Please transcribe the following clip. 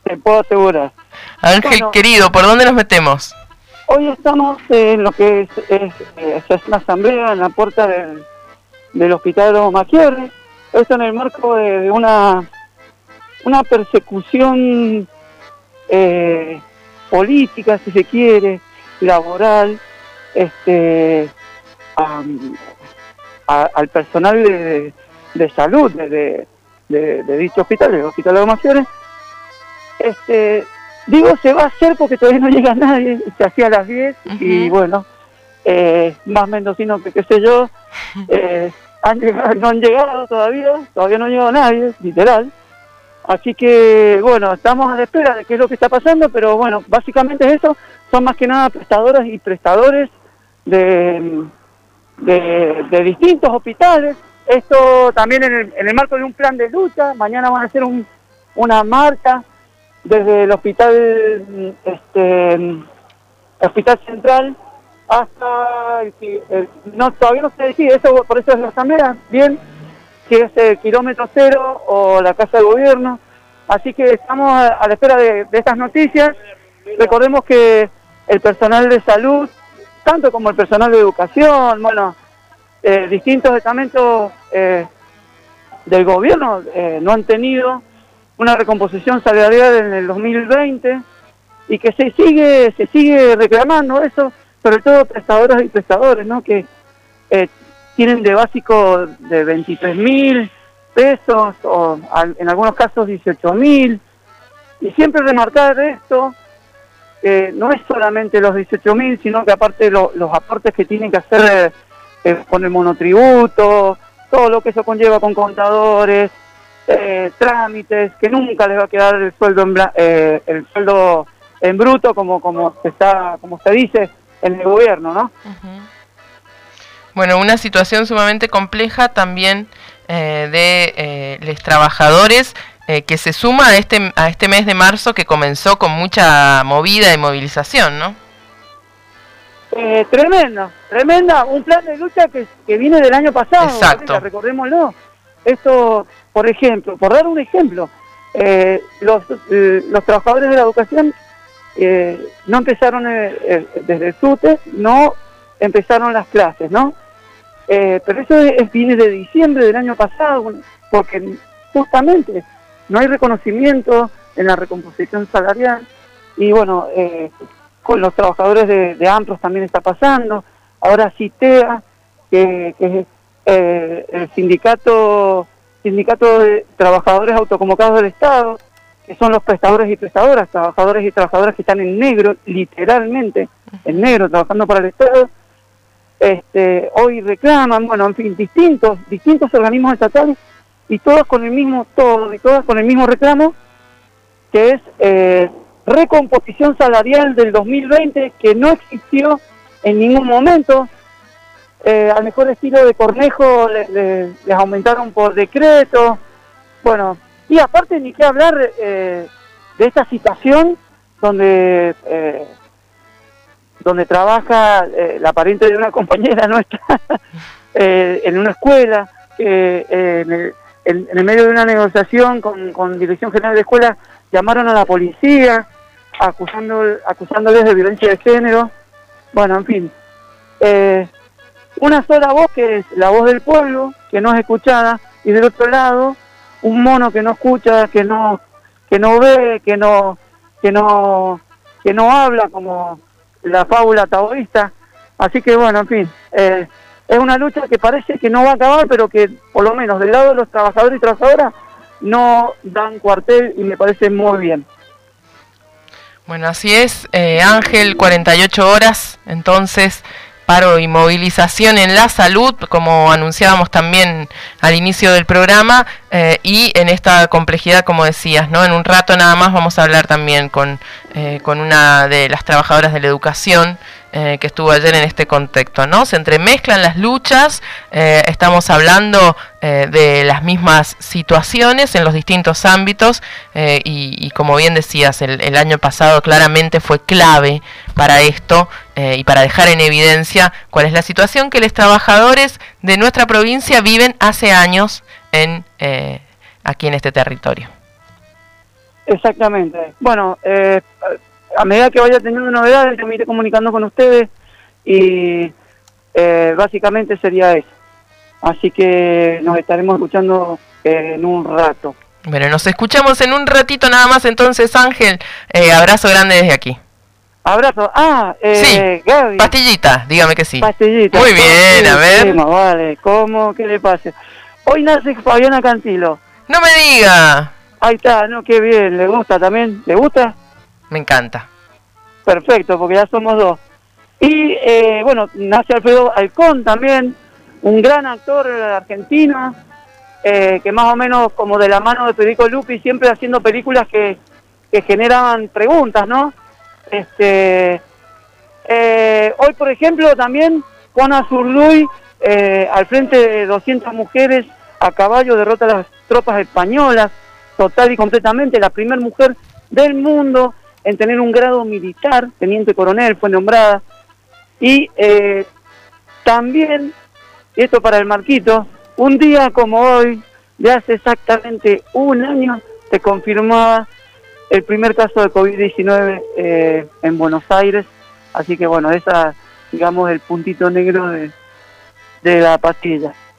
te puedo asegurar. Ángel, bueno, querido, ¿por dónde nos metemos? Hoy estamos en lo que es una asamblea en la puerta del Hospital Lobo Macchieri. Esto en el marco de una persecución política, si se quiere, laboral, al personal de salud de dicho hospital, el Hospital Lobo Macchieri. Digo, se va a hacer porque todavía no llega nadie, se hacía a las 10 y bueno, más mendocinos que qué sé yo, no han llegado todavía no ha llegado nadie, literal. Así que bueno, estamos a la espera de qué es lo que está pasando, pero bueno, básicamente es eso, son más que nada prestadoras y prestadores de distintos hospitales. Esto también en el marco de un plan de lucha. Mañana van a hacer una marcha desde el hospital central hasta todavía no se decide, eso por eso es la asamblea, bien, si es el kilómetro cero o la casa de gobierno. Así que estamos a la espera de estas noticias. Recordemos que el personal de salud, tanto como el personal de educación, bueno, distintos estamentos del gobierno no han tenido una recomposición salarial en el 2020 y que se sigue reclamando eso, sobre todo prestadoras y prestadores, ¿no? Que tienen de básico de 23.000 pesos o en algunos casos 18.000, y siempre remarcar esto, no es solamente los 18.000, sino que aparte los aportes que tienen que hacer con el monotributo, todo lo que eso conlleva con contadores, trámites, que nunca les va a quedar el sueldo en bruto como se dice en el gobierno, ¿no? Bueno, una situación sumamente compleja también de los trabajadores, que se suma a este mes de marzo, que comenzó con mucha movida y movilización, ¿no? Tremenda, un plan de lucha que viene del año pasado. Exacto. Recordémoslo. Esto, por ejemplo, por dar un ejemplo, los trabajadores de la educación no empezaron desde el SUTE, no empezaron las clases, ¿no? Pero eso viene de diciembre del año pasado, porque justamente no hay reconocimiento en la recomposición salarial, y bueno, con los trabajadores de AMPROS también está pasando. Ahora CITEA, que es el sindicato de trabajadores autoconvocados del Estado, que son los prestadores y prestadoras, trabajadores y trabajadoras que están en negro, literalmente en negro, trabajando para el Estado, hoy reclaman, bueno, en fin, distintos organismos estatales, y todos con el mismo reclamo, que es recomposición salarial del 2020, que no existió en ningún momento. Al mejor estilo de Cornejo les aumentaron por decreto. Bueno, y aparte ni qué hablar de esta situación donde trabaja la pariente de una compañera nuestra en una escuela, que en el medio de una negociación con Dirección General de Escuela llamaron a la policía acusándoles de violencia de género. Bueno, en fin, una sola voz, que es la voz del pueblo, que no es escuchada, y del otro lado un mono que no escucha, que no ve, que no habla, como la fábula taoísta. Así que bueno, en fin, es una lucha que parece que no va a acabar, pero que por lo menos del lado de los trabajadores y trabajadoras no dan cuartel, y me parece muy bien. Bueno, así es, Ángel, 48 horas, entonces, paro y movilización en la salud, como anunciábamos también al inicio del programa, y en esta complejidad, como decías, ¿no? En un rato nada más vamos a hablar también con una de las trabajadoras de la educación, que estuvo ayer en este contexto, ¿no? Se entremezclan las luchas, estamos hablando de las mismas situaciones en los distintos ámbitos, y como bien decías, el año pasado claramente fue clave para esto, y para dejar en evidencia cuál es la situación que los trabajadores de nuestra provincia viven hace años aquí en este territorio. Exactamente. Bueno, a medida que vaya teniendo novedades, yo me iré comunicando con ustedes y básicamente sería eso. Así que nos estaremos escuchando en un rato. Bueno, nos escuchamos en un ratito nada más entonces, Ángel. Abrazo grande desde aquí. Abrazo. Sí, Gaby. Pastillita, dígame que sí. Pastillita. Muy bien, a ver. Vale, ¿cómo? ¿Qué le pase? Hoy nace Fabiana Cantilo. No me diga. Ahí está, ¿no? Qué bien. ¿Le gusta también? ¿Le gusta? Me encanta. Perfecto, porque ya somos dos. Y, bueno, nace Alfredo Alcón también, un gran actor argentino, que más o menos como de la mano de Federico Lupi, siempre haciendo películas que generaban preguntas, ¿no? Hoy, por ejemplo, también Juana Zurduy, al frente de 200 mujeres a caballo, derrota a las tropas españolas, total y completamente, la primera mujer del mundo en tener un grado militar, teniente coronel, fue nombrada. Y también, y esto para el Marquito, un día como hoy, de hace exactamente un año, se confirmaba el primer caso de COVID-19 en Buenos Aires. Así que bueno, esa, digamos, el puntito negro de la pastilla.